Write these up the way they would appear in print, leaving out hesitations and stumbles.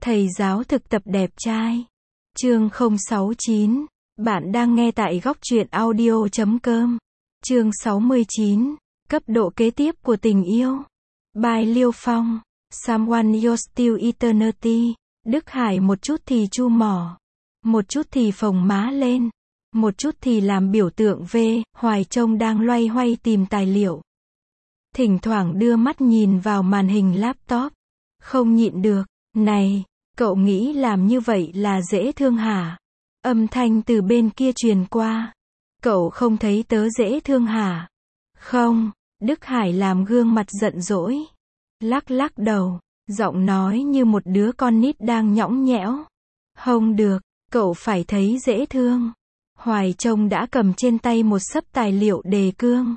Thầy giáo thực tập đẹp trai. Chương 069. Bạn đang nghe tại góc truyện audio.com. Chương 69. Cấp độ kế tiếp của tình yêu. Bài Liêu Phong. Someone you're still eternity. Đức Hải một chút thì chu mỏ, một chút thì phồng má lên, một chút thì làm biểu tượng V. Hoài Trông đang loay hoay tìm tài liệu. Thỉnh thoảng đưa mắt nhìn vào màn hình laptop. Không nhịn được. Này, cậu nghĩ làm như vậy là dễ thương hả? Âm thanh từ bên kia truyền qua. Cậu không thấy tớ dễ thương hả? Không, Đức Hải làm gương mặt giận dỗi. Lắc lắc đầu, giọng nói như một đứa con nít đang nhõng nhẽo. Không được, cậu phải thấy dễ thương. Hoài Trông đã cầm trên tay một xấp tài liệu đề cương.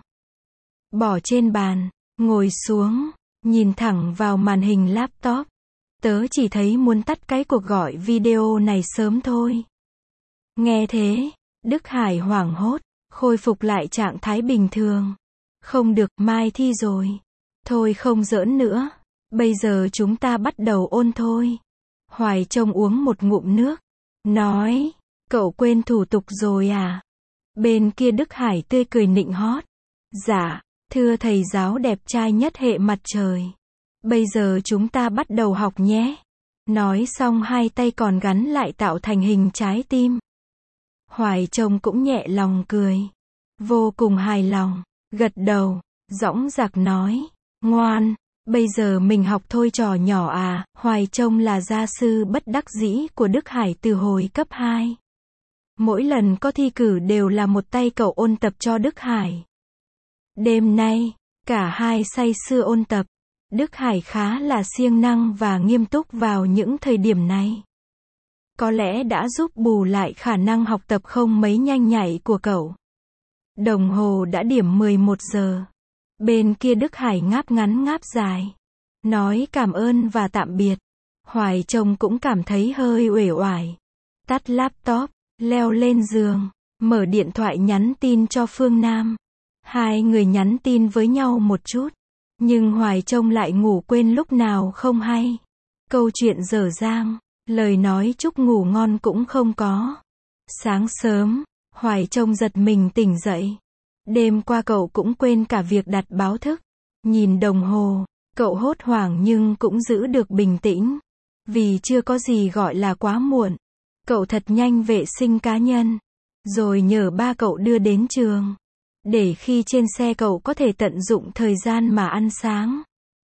Bỏ trên bàn, ngồi xuống, nhìn thẳng vào màn hình laptop. Tớ chỉ thấy muốn tắt cái cuộc gọi video này sớm thôi. Nghe thế, Đức Hải hoảng hốt, khôi phục lại trạng thái bình thường. Không được, mai thi rồi. Thôi không giỡn nữa. Bây giờ chúng ta bắt đầu ôn thôi. Hoài Trông uống một ngụm nước. Nói, cậu quên thủ tục rồi à? Bên kia Đức Hải tươi cười nịnh hót. Dạ, thưa thầy giáo đẹp trai nhất hệ mặt trời. Bây giờ chúng ta bắt đầu học nhé. Nói xong hai tay còn gắn lại tạo thành hình trái tim. Hoài Trông cũng nhẹ lòng cười. Vô cùng hài lòng. Gật đầu, dõng dạc nói. Ngoan, bây giờ mình học thôi trò nhỏ à. Hoài Trông là gia sư bất đắc dĩ của Đức Hải từ hồi cấp 2. Mỗi lần có thi cử đều là một tay cậu ôn tập cho Đức Hải. Đêm nay, cả hai say sưa ôn tập. Đức Hải khá là siêng năng và nghiêm túc vào những thời điểm này. Có lẽ đã giúp bù lại khả năng học tập không mấy nhanh nhạy của cậu. Đồng hồ đã điểm 11 giờ. Bên kia Đức Hải ngáp ngắn ngáp dài. Nói cảm ơn và tạm biệt. Hoài Trông cũng cảm thấy hơi uể oải. Tắt laptop, leo lên giường, mở điện thoại nhắn tin cho Phương Nam. Hai người nhắn tin với nhau một chút. Nhưng Hoài Trông lại ngủ quên lúc nào không hay. Câu chuyện dở dang, lời nói chúc ngủ ngon cũng không có. Sáng sớm, Hoài Trông giật mình tỉnh dậy. Đêm qua cậu cũng quên cả việc đặt báo thức. Nhìn đồng hồ, cậu hốt hoảng nhưng cũng giữ được bình tĩnh. Vì chưa có gì gọi là quá muộn. Cậu thật nhanh vệ sinh cá nhân. Rồi nhờ ba cậu đưa đến trường. Để khi trên xe cậu có thể tận dụng thời gian mà ăn sáng.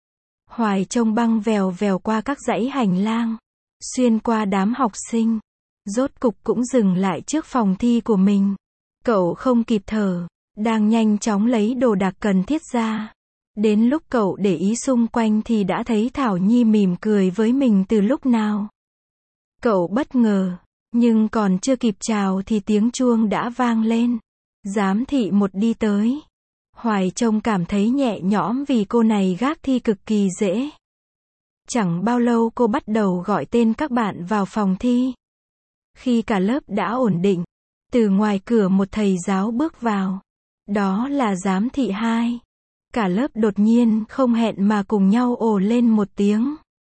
Hoài Trông băng vèo vèo qua các dãy hành lang. Xuyên qua đám học sinh. Rốt cục cũng dừng lại trước phòng thi của mình. Cậu không kịp thở. Đang nhanh chóng lấy đồ đạc cần thiết ra. Đến lúc cậu để ý xung quanh thì đã thấy Thảo Nhi mỉm cười với mình từ lúc nào. Cậu bất ngờ. Nhưng còn chưa kịp chào thì tiếng chuông đã vang lên. Giám thị một đi tới. Hoài Trông cảm thấy nhẹ nhõm vì cô này gác thi cực kỳ dễ. Chẳng bao lâu cô bắt đầu gọi tên các bạn vào phòng thi. Khi cả lớp đã ổn định, từ ngoài cửa một thầy giáo bước vào. Đó là giám thị 2. Cả lớp đột nhiên không hẹn mà cùng nhau ồ lên một tiếng.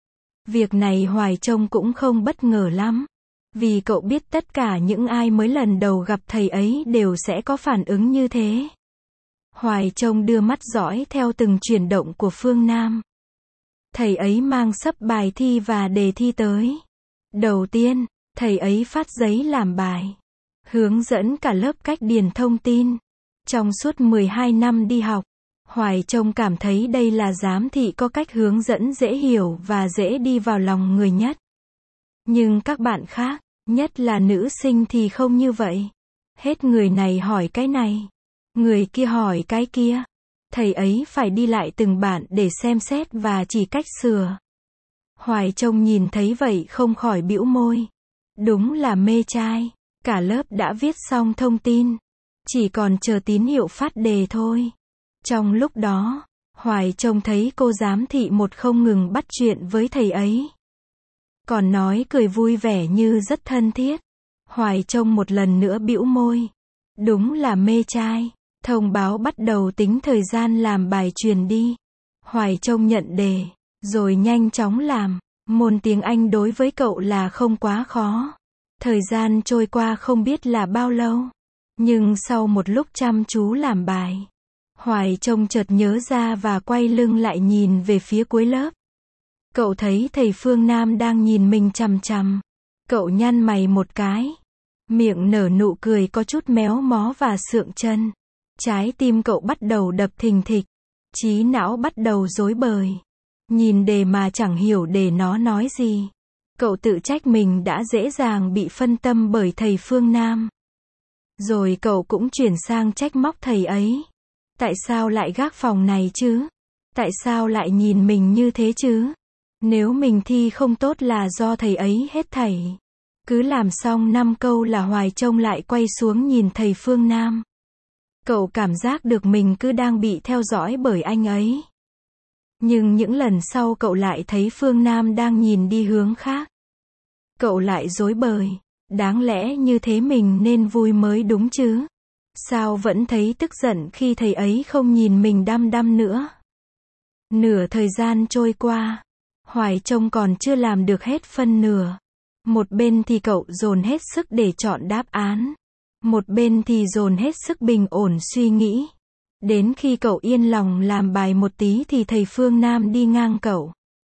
Việc này Hoài Trông cũng không bất ngờ lắm. Vì cậu biết tất cả những ai mới lần đầu gặp thầy ấy đều sẽ có phản ứng như thế. Hoài Trông đưa mắt dõi theo từng chuyển động của Phương Nam. Thầy ấy mang xấp bài thi và đề thi tới. Đầu tiên, thầy ấy phát giấy làm bài. Hướng dẫn cả lớp cách điền thông tin. Trong suốt 12 năm đi học, Hoài Trông cảm thấy đây là giám thị có cách hướng dẫn dễ hiểu và dễ đi vào lòng người nhất. Nhưng các bạn khác, nhất là nữ sinh thì không như vậy. Hết người này hỏi cái này, người kia hỏi cái kia. Thầy ấy phải đi lại từng bản để xem xét và chỉ cách sửa. Hoài Trông nhìn thấy vậy không khỏi bĩu môi. Đúng là mê trai. Cả lớp đã viết xong thông tin. Chỉ còn chờ tín hiệu phát đề thôi. Trong lúc đó, Hoài Trông thấy cô giám thị một không ngừng bắt chuyện với thầy ấy. Còn nói cười vui vẻ như rất thân thiết. Hoài Trông một lần nữa bĩu môi. Đúng là mê trai. Thông báo bắt đầu tính thời gian làm bài truyền đi. Hoài Trông nhận đề, rồi nhanh chóng làm. Môn tiếng Anh đối với cậu là không quá khó. Thời gian trôi qua không biết là bao lâu. Nhưng sau một lúc chăm chú làm bài, Hoài Trông chợt nhớ ra và quay lưng lại nhìn về phía cuối lớp. Cậu thấy thầy Phương Nam đang nhìn mình chằm chằm. Cậu nhăn mày một cái. Miệng nở nụ cười có chút méo mó và sượng chân. Trái tim cậu bắt đầu đập thình thịch. Trí não bắt đầu rối bời. Nhìn đề mà chẳng hiểu đề nó nói gì. Cậu tự trách mình đã dễ dàng bị phân tâm bởi thầy Phương Nam. Rồi cậu cũng chuyển sang trách móc thầy ấy. Tại sao lại gác phòng này chứ? Tại sao lại nhìn mình như thế chứ? Nếu mình thi không tốt là do thầy ấy hết thảy. Cứ làm xong 5 câu là Hoài Trông lại quay xuống nhìn thầy Phương Nam. Cậu cảm giác được mình cứ đang bị theo dõi bởi anh ấy. Nhưng những lần sau cậu lại thấy Phương Nam đang nhìn đi hướng khác. Cậu lại rối bời. Đáng lẽ như thế mình nên vui mới đúng chứ. Sao vẫn thấy tức giận khi thầy ấy không nhìn mình đăm đăm nữa. Nửa thời gian trôi qua, Hoài Trông còn chưa làm được hết phân nửa. Một bên thì cậu dồn hết sức để chọn đáp án. Một bên thì dồn hết sức bình ổn suy nghĩ. Đến khi cậu yên lòng làm bài một tí thì thầy Phương Nam đi ngang cậu.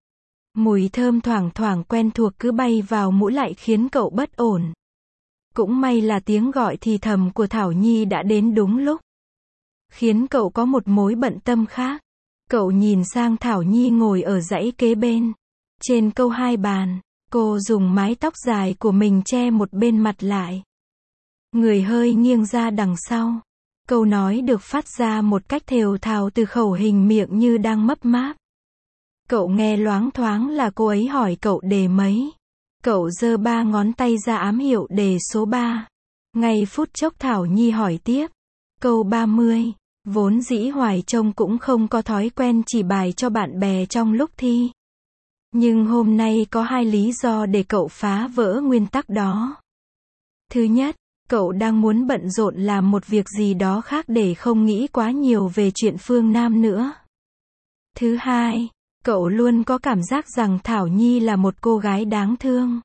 Mùi thơm thoảng thoảng quen thuộc cứ bay vào mũi lại khiến cậu bất ổn. Cũng may là tiếng gọi thì thầm của Thảo Nhi đã đến đúng lúc. Khiến cậu có một mối bận tâm khác. Cậu nhìn sang Thảo Nhi ngồi ở dãy kế bên. Trên câu 2 bàn, cô dùng mái tóc dài của mình che một bên mặt lại. Người hơi nghiêng ra đằng sau. Câu nói được phát ra một cách thều thào từ khẩu hình miệng như đang mấp máp. Cậu nghe loáng thoáng là cô ấy hỏi cậu đề mấy. Cậu giơ 3 ngón tay ra ám hiệu đề số 3. Ngay phút chốc Thảo Nhi hỏi tiếp. Câu 30. Vốn dĩ Hoài Trông cũng không có thói quen chỉ bài cho bạn bè trong lúc thi. Nhưng hôm nay có 2 lý do để cậu phá vỡ nguyên tắc đó. Thứ nhất, cậu đang muốn bận rộn làm một việc gì đó khác để không nghĩ quá nhiều về chuyện Phương Nam nữa. Thứ hai, cậu luôn có cảm giác rằng Thảo Nhi là một cô gái đáng thương.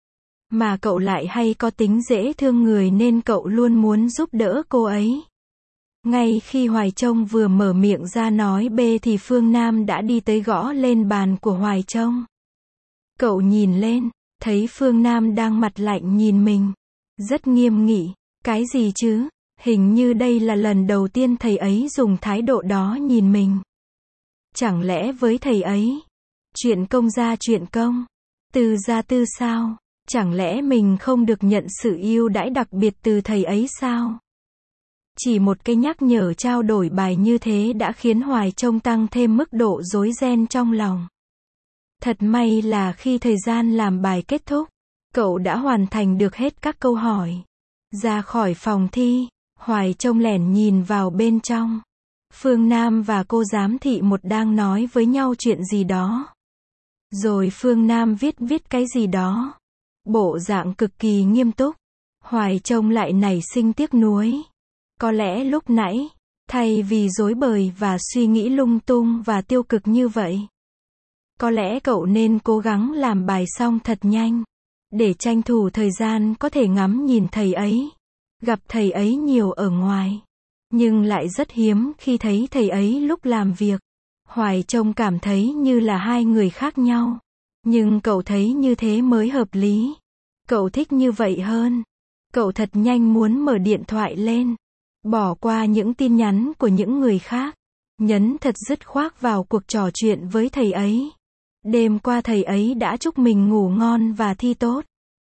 Mà cậu lại hay có tính dễ thương người nên cậu luôn muốn giúp đỡ cô ấy. Ngay khi Hoài Trông vừa mở miệng ra nói B thì Phương Nam đã đi tới gõ lên bàn của Hoài Trông. Cậu nhìn lên, thấy Phương Nam đang mặt lạnh nhìn mình. Rất nghiêm nghị. Cái gì chứ? Hình như đây là lần đầu tiên thầy ấy dùng thái độ đó nhìn mình. Chẳng lẽ với thầy ấy, chuyện công ra chuyện công, tư ra tư sao? Chẳng lẽ mình không được nhận sự ưu đãi đặc biệt từ thầy ấy sao? Chỉ một cái nhắc nhở trao đổi bài như thế đã khiến Hoài Trông tăng thêm mức độ rối ren trong lòng. Thật may là khi thời gian làm bài kết thúc, cậu đã hoàn thành được hết các câu hỏi. Ra khỏi phòng thi, Hoài Trông lẻn nhìn vào bên trong. Phương Nam và cô giám thị một đang nói với nhau chuyện gì đó. Rồi Phương Nam viết cái gì đó. Bộ dạng cực kỳ nghiêm túc. Hoài Trông lại nảy sinh tiếc nuối. Có lẽ lúc nãy, thay vì rối bời và suy nghĩ lung tung và tiêu cực như vậy, có lẽ cậu nên cố gắng làm bài xong thật nhanh, để tranh thủ thời gian có thể ngắm nhìn thầy ấy, gặp thầy ấy nhiều ở ngoài. Nhưng lại rất hiếm khi thấy thầy ấy lúc làm việc. Hoài Trông cảm thấy như là 2 người khác nhau. Nhưng cậu thấy như thế mới hợp lý. Cậu thích như vậy hơn. Cậu thật nhanh muốn mở điện thoại lên, bỏ qua những tin nhắn của những người khác, nhấn thật dứt khoát vào cuộc trò chuyện với thầy ấy. Đêm qua thầy ấy đã chúc mình ngủ ngon và thi tốt.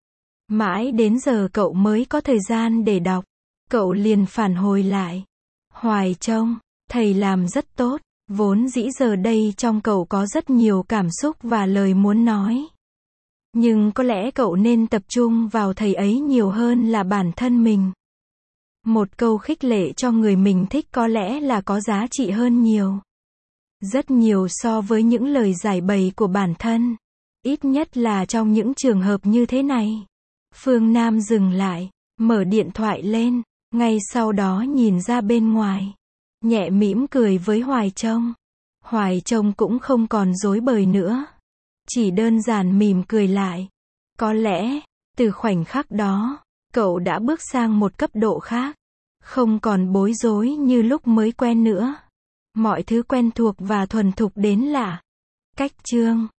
Mãi đến giờ cậu mới có thời gian để đọc. Cậu liền phản hồi lại. Hoài Trông, thầy làm rất tốt. Vốn dĩ giờ đây trong cậu có rất nhiều cảm xúc và lời muốn nói. Nhưng có lẽ cậu nên tập trung vào thầy ấy nhiều hơn là bản thân mình. Một câu khích lệ cho người mình thích có lẽ là có giá trị hơn nhiều. Rất nhiều so với những lời giải bày của bản thân. Ít nhất là trong những trường hợp như thế này. Phương Nam dừng lại, mở điện thoại lên, ngay sau đó nhìn ra bên ngoài. Nhẹ mỉm cười với Hoài Trông. Hoài Trông cũng không còn rối bời nữa. chỉ đơn giản mỉm cười lại. Có lẽ, từ khoảnh khắc đó, cậu đã bước sang một cấp độ khác. Không còn bối rối như lúc mới quen nữa. Mọi thứ quen thuộc và thuần thục đến lạ. Cách chương